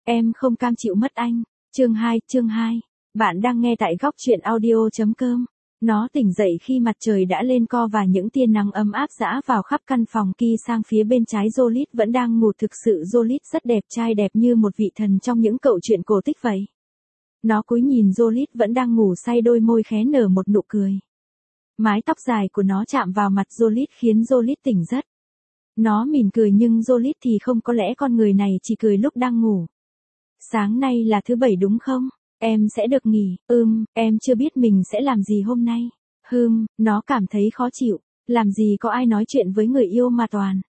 Em không cam chịu mất anh. Chương 2. Bạn đang nghe tại góc truyện audio.com. Nó tỉnh dậy khi mặt trời đã lên co và những tia nắng ấm áp rã vào khắp căn phòng. Ki sang phía bên trái Jolit vẫn đang ngủ. Thực sự Jolit rất đẹp trai, đẹp như một vị thần trong những cậu truyện cổ tích vậy. Nó cúi nhìn Jolit vẫn đang ngủ say, đôi môi khẽ nở một nụ cười. Mái tóc dài của nó chạm vào mặt Jolit khiến Jolit tỉnh giấc. Nó mỉm cười nhưng Jolit thì không, có lẽ con người này chỉ cười lúc đang ngủ. Sáng nay là thứ Bảy đúng không? Em sẽ được nghỉ. Em chưa biết mình sẽ làm gì hôm nay. Nó cảm thấy khó chịu. Làm gì có ai nói chuyện với người yêu mà toàn.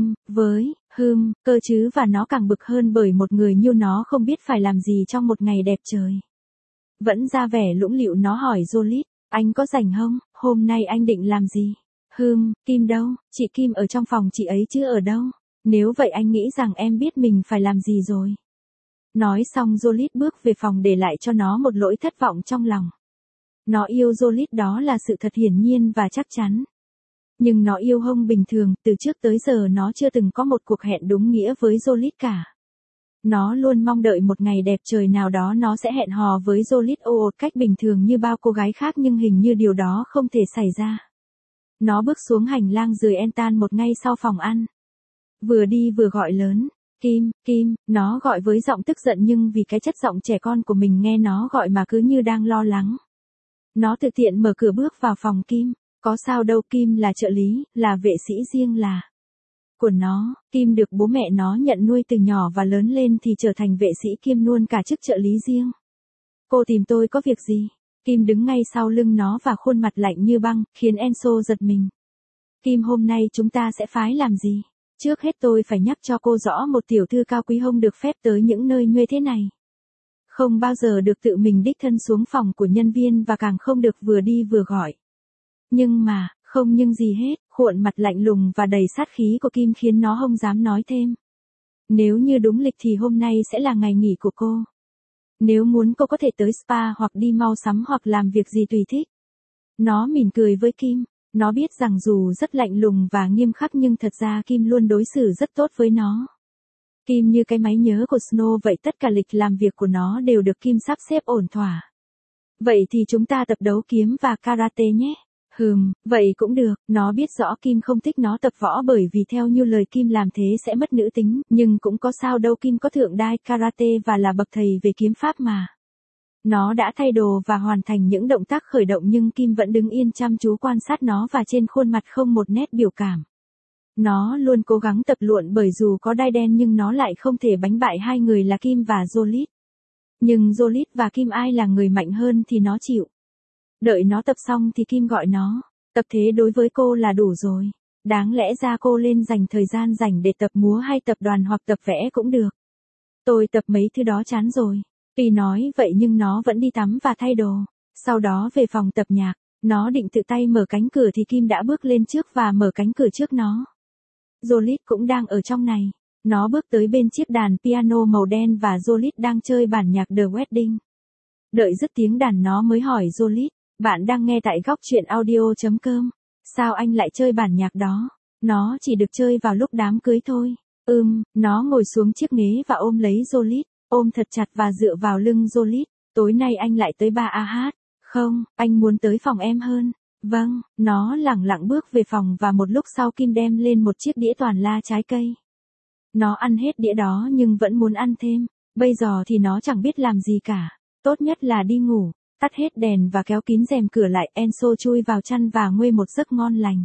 Cơ chứ, và nó càng bực hơn bởi một người như nó không biết phải làm gì trong một ngày đẹp trời. Vẫn ra vẻ lũng lịu, nó hỏi Jolit, anh có rảnh không? Hôm nay anh định làm gì? Kim đâu? Chị Kim ở trong phòng chị ấy chứ ở đâu? Nếu vậy anh nghĩ rằng em biết mình phải làm gì rồi. Nói xong Jolit bước về phòng để lại cho nó một nỗi thất vọng trong lòng. Nó yêu Jolit, đó là sự thật hiển nhiên và chắc chắn. Nhưng nó yêu không bình thường, từ trước tới giờ nó chưa từng có một cuộc hẹn đúng nghĩa với Jolit cả. Nó luôn mong đợi một ngày đẹp trời nào đó nó sẽ hẹn hò với Jolit ồ cách bình thường như bao cô gái khác, nhưng hình như điều đó không thể xảy ra. Nó bước xuống hành lang rời Entan một ngay sau phòng ăn. Vừa đi vừa gọi lớn. Kim, nó gọi với giọng tức giận, nhưng vì cái chất giọng trẻ con của mình nghe nó gọi mà cứ như đang lo lắng. Nó tự tiện mở cửa bước vào phòng Kim. Có sao đâu, Kim là trợ lý, là vệ sĩ riêng là của nó. Kim được bố mẹ nó nhận nuôi từ nhỏ và lớn lên thì trở thành vệ sĩ kiêm luôn cả chức trợ lý riêng. Cô tìm tôi có việc gì? Kim đứng ngay sau lưng nó và khuôn mặt lạnh như băng, khiến Enso giật mình. Kim, hôm nay chúng ta sẽ phái làm gì? Trước hết tôi phải nhắc cho cô rõ, một tiểu thư cao quý không được phép tới những nơi như thế này. Không bao giờ được tự mình đích thân xuống phòng của nhân viên và càng không được vừa đi vừa gọi. Không nhưng gì hết, khuôn mặt lạnh lùng và đầy sát khí của Kim khiến nó không dám nói thêm. Nếu như đúng lịch thì hôm nay sẽ là ngày nghỉ của cô. Nếu muốn cô có thể tới spa hoặc đi mua sắm hoặc làm việc gì tùy thích. Nó mỉm cười với Kim. Nó biết rằng dù rất lạnh lùng và nghiêm khắc nhưng thật ra Kim luôn đối xử rất tốt với nó. Kim như cái máy nhớ của Snow vậy, tất cả lịch làm việc của nó đều được Kim sắp xếp ổn thỏa. Vậy thì chúng ta tập đấu kiếm và karate nhé. Vậy cũng được. Nó biết rõ Kim không thích nó tập võ bởi vì theo như lời Kim làm thế sẽ mất nữ tính, nhưng cũng có sao đâu, Kim có thượng đai karate và là bậc thầy về kiếm pháp mà. Nó đã thay đồ và hoàn thành những động tác khởi động nhưng Kim vẫn đứng yên chăm chú quan sát nó và trên khuôn mặt không một nét biểu cảm. Nó luôn cố gắng tập luyện bởi dù có đai đen nhưng nó lại không thể đánh bại hai người là Kim và Jolit. Nhưng Jolit và Kim ai là người mạnh hơn thì nó chịu. Đợi nó tập xong thì Kim gọi nó. Tập thế đối với cô là đủ rồi. Đáng lẽ ra cô lên dành thời gian rảnh để tập múa hay tập đoàn hoặc tập vẽ cũng được. Tôi tập mấy thứ đó chán rồi. Tuy nói vậy nhưng nó vẫn đi tắm và thay đồ. Sau đó về phòng tập nhạc. Nó định tự tay mở cánh cửa thì Kim đã bước lên trước và mở cánh cửa trước nó. Jolit cũng đang ở trong này. Nó bước tới bên chiếc đàn piano màu đen và Jolit đang chơi bản nhạc The Wedding. Đợi dứt tiếng đàn nó mới hỏi Jolit, bạn đang nghe tại góc truyện audio.com. Sao anh lại chơi bản nhạc đó? Nó chỉ được chơi vào lúc đám cưới thôi. Nó ngồi xuống chiếc ghế và ôm lấy Jolit, ôm thật chặt và dựa vào lưng Jolit. Tối nay anh lại tới bar hát. Không, anh muốn tới phòng em hơn. Vâng, nó lẳng lặng bước về phòng và một lúc sau Kim đem lên một chiếc đĩa toàn la trái cây. Nó ăn hết đĩa đó nhưng vẫn muốn ăn thêm. Bây giờ thì nó chẳng biết làm gì cả. Tốt nhất là đi ngủ. Tắt hết đèn và kéo kín rèm cửa lại, Enso chui vào chăn và nguôi một giấc ngon lành.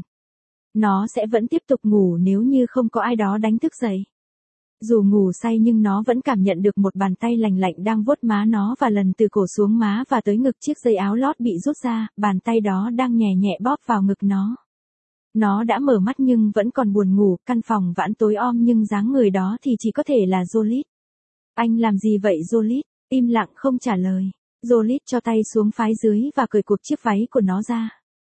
Nó sẽ vẫn tiếp tục ngủ nếu như không có ai đó đánh thức dậy. Dù ngủ say nhưng nó vẫn cảm nhận được một bàn tay lành lạnh đang vuốt má nó và lần từ cổ xuống má và tới ngực, chiếc dây áo lót bị rút ra, bàn tay đó đang nhẹ nhẹ bóp vào ngực nó. Nó đã mở mắt nhưng vẫn còn buồn ngủ, căn phòng vãn tối om nhưng dáng người đó thì chỉ có thể là Jolit. Anh làm gì vậy Jolit? Im lặng không trả lời. Jolit cho tay xuống phái dưới và cởi cuộc chiếc váy của nó ra.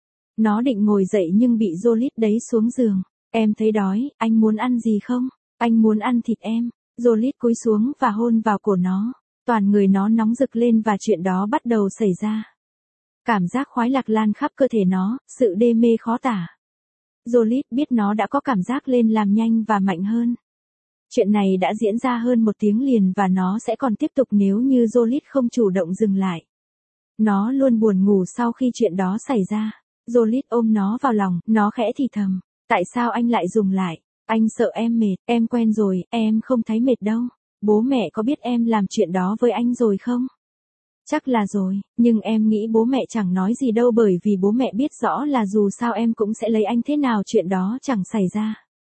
Nó định ngồi dậy nhưng bị Jolit đẩy xuống giường. Em thấy đói, anh muốn ăn gì không? Anh muốn ăn thịt em. Jolit cúi xuống và hôn vào cổ nó. Toàn người nó nóng rực lên và chuyện đó bắt đầu xảy ra. Cảm giác khoái lạc lan khắp cơ thể nó, sự đê mê khó tả. Jolit biết nó đã có cảm giác lên làm nhanh và mạnh hơn. Chuyện này đã diễn ra hơn 1 tiếng liền và nó sẽ còn tiếp tục nếu như Jolit không chủ động dừng lại. Nó luôn buồn ngủ sau khi chuyện đó xảy ra. Jolit ôm nó vào lòng, nó khẽ thì thầm. Tại sao anh lại dùng lại? Anh sợ em mệt, em quen rồi, em không thấy mệt đâu. Bố mẹ có biết em làm chuyện đó với anh rồi không? Chắc là rồi, nhưng em nghĩ bố mẹ chẳng nói gì đâu bởi vì bố mẹ biết rõ là dù sao em cũng sẽ lấy anh thế nào chuyện đó chẳng xảy ra.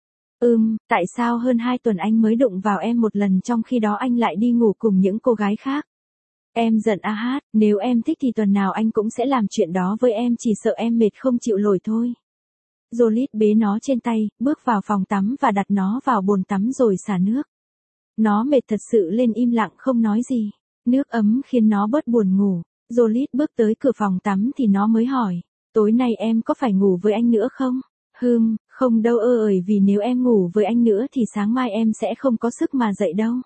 Tại sao hơn 2 tuần anh mới đụng vào em một lần trong khi đó anh lại đi ngủ cùng những cô gái khác? Em giận nếu em thích thì tuần nào anh cũng sẽ làm chuyện đó với em chỉ sợ em mệt không chịu nổi thôi. Jolit bế nó trên tay, bước vào phòng tắm và đặt nó vào bồn tắm rồi xả nước. Nó mệt thật sự lên im lặng không nói gì. Nước ấm khiến nó bớt buồn ngủ. Jolit bước tới cửa phòng tắm thì nó mới hỏi. Tối nay em có phải ngủ với anh nữa không? Không đâu vì nếu em ngủ với anh nữa thì sáng mai em sẽ không có sức mà dậy đâu.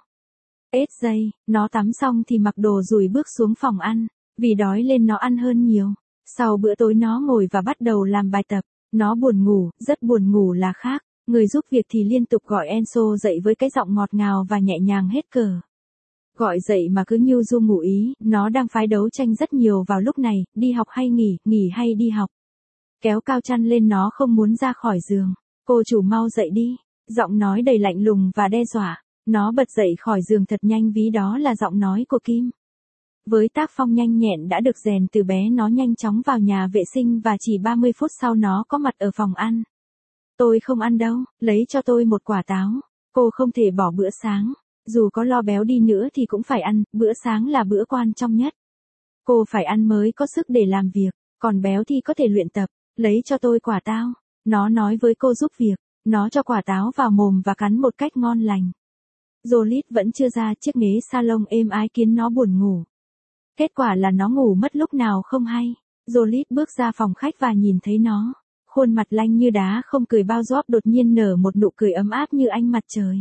Ít giây, nó tắm xong thì mặc đồ rồi bước xuống phòng ăn. Vì đói lên nó ăn hơn nhiều. Sau bữa tối nó ngồi và bắt đầu làm bài tập. Nó buồn ngủ, rất buồn ngủ là khác. Người giúp việc thì liên tục gọi Enzo dậy với cái giọng ngọt ngào và nhẹ nhàng hết cờ. Gọi dậy mà cứ nhiêu du ngủ ý, nó đang phái đấu tranh rất nhiều vào lúc này, đi học hay nghỉ, nghỉ hay đi học. Kéo cao chăn lên nó không muốn ra khỏi giường. Cô chủ mau dậy đi. Giọng nói đầy lạnh lùng và đe dọa. Nó bật dậy khỏi giường thật nhanh vì đó là giọng nói của Kim. Với tác phong nhanh nhẹn đã được rèn từ bé nó nhanh chóng vào nhà vệ sinh và chỉ 30 phút sau nó có mặt ở phòng ăn. Tôi không ăn đâu, lấy cho tôi một quả táo. Cô không thể bỏ bữa sáng. Dù có lo béo đi nữa thì cũng phải ăn, bữa sáng là bữa quan trọng nhất. Cô phải ăn mới có sức để làm việc, còn béo thì có thể luyện tập. Lấy cho tôi quả táo. Nó nói với cô giúp việc. Nó cho quả táo vào mồm và cắn một cách ngon lành. Jolit vẫn chưa ra chiếc ghế salon êm ái khiến nó buồn ngủ. Kết quả là nó ngủ mất lúc nào không hay. Jolit bước ra phòng khách và nhìn thấy nó. Khuôn mặt lanh như đá không cười bao dóp đột nhiên nở một nụ cười ấm áp như ánh mặt trời.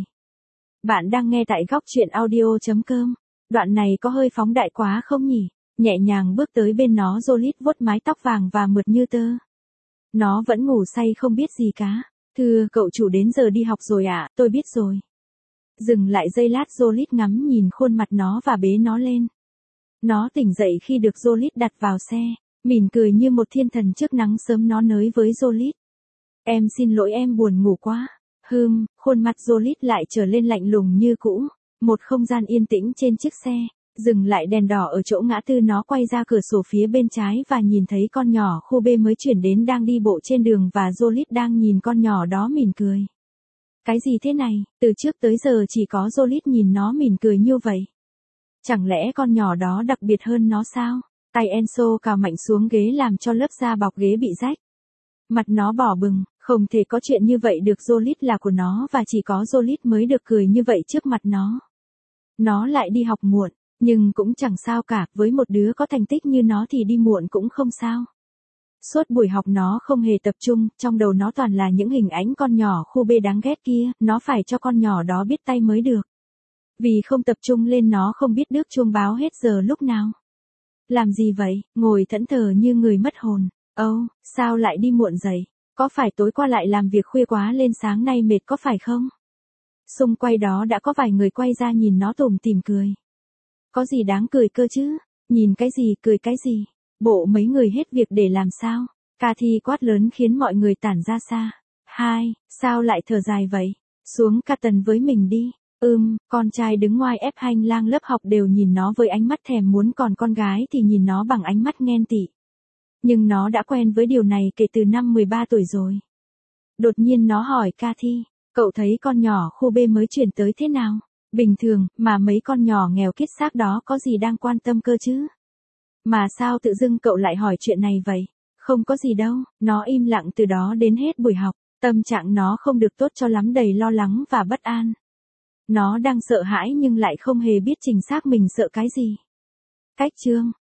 Bạn đang nghe tại góc truyện audio.com. Đoạn này có hơi phóng đại quá không nhỉ? Nhẹ nhàng bước tới bên nó Jolit vuốt mái tóc vàng và mượt như tơ. Nó vẫn ngủ say không biết gì cả. Thưa cậu chủ đến giờ đi học rồi ạ, tôi biết rồi. Dừng lại giây lát Jolit ngắm nhìn khuôn mặt nó và bế nó lên. Nó tỉnh dậy khi được Jolit đặt vào xe, mỉm cười như một thiên thần trước nắng sớm nó nới với Jolit. Em xin lỗi em buồn ngủ quá. Khuôn mặt Jolit lại trở lên lạnh lùng như cũ. Một không gian yên tĩnh trên chiếc xe, dừng lại đèn đỏ ở chỗ ngã tư nó quay ra cửa sổ phía bên trái và nhìn thấy con nhỏ khu B mới chuyển đến đang đi bộ trên đường và Jolit đang nhìn con nhỏ đó mỉm cười. Cái gì thế này, từ trước tới giờ chỉ có Jolit nhìn nó mỉm cười như vậy. Chẳng lẽ con nhỏ đó đặc biệt hơn nó sao? Tay Enzo cào mạnh xuống ghế làm cho lớp da bọc ghế bị rách. Mặt nó đỏ bừng, không thể có chuyện như vậy được Jolit là của nó và chỉ có Jolit mới được cười như vậy trước mặt nó. Nó lại đi học muộn, nhưng cũng chẳng sao cả, với một đứa có thành tích như nó thì đi muộn cũng không sao. Suốt buổi học nó không hề tập trung, trong đầu nó toàn là những hình ảnh con nhỏ khu B đáng ghét kia, nó phải cho con nhỏ đó biết tay mới được. Vì không tập trung lên nó không biết đước chuông báo hết giờ lúc nào. Làm gì vậy, ngồi thẫn thờ như người mất hồn. Sao lại đi muộn vậy? Có phải tối qua lại làm việc khuya quá lên sáng nay mệt có phải không? Xung quanh đó đã có vài người quay ra nhìn nó tủm tỉm cười. Có gì đáng cười cơ chứ? Nhìn cái gì cười cái gì? Bộ mấy người hết việc để làm sao? Cathy quát lớn khiến mọi người tản ra xa. Sao lại thở dài vậy? Xuống Canton với mình đi. Con trai đứng ngoài ép hành lang lớp học đều nhìn nó với ánh mắt thèm muốn còn con gái thì nhìn nó bằng ánh mắt ghen tị. Nhưng nó đã quen với điều này kể từ năm 13 tuổi rồi. Đột nhiên nó hỏi Cathy, cậu thấy con nhỏ khu B mới chuyển tới thế nào? Bình thường, mà mấy con nhỏ nghèo kiết xác đó có gì đang quan tâm cơ chứ? Mà sao tự dưng cậu lại hỏi chuyện này vậy? Không có gì đâu, nó im lặng từ đó đến hết buổi học, tâm trạng nó không được tốt cho lắm đầy lo lắng và bất an. Nó đang sợ hãi nhưng lại không hề biết chính xác mình sợ cái gì. Cách chương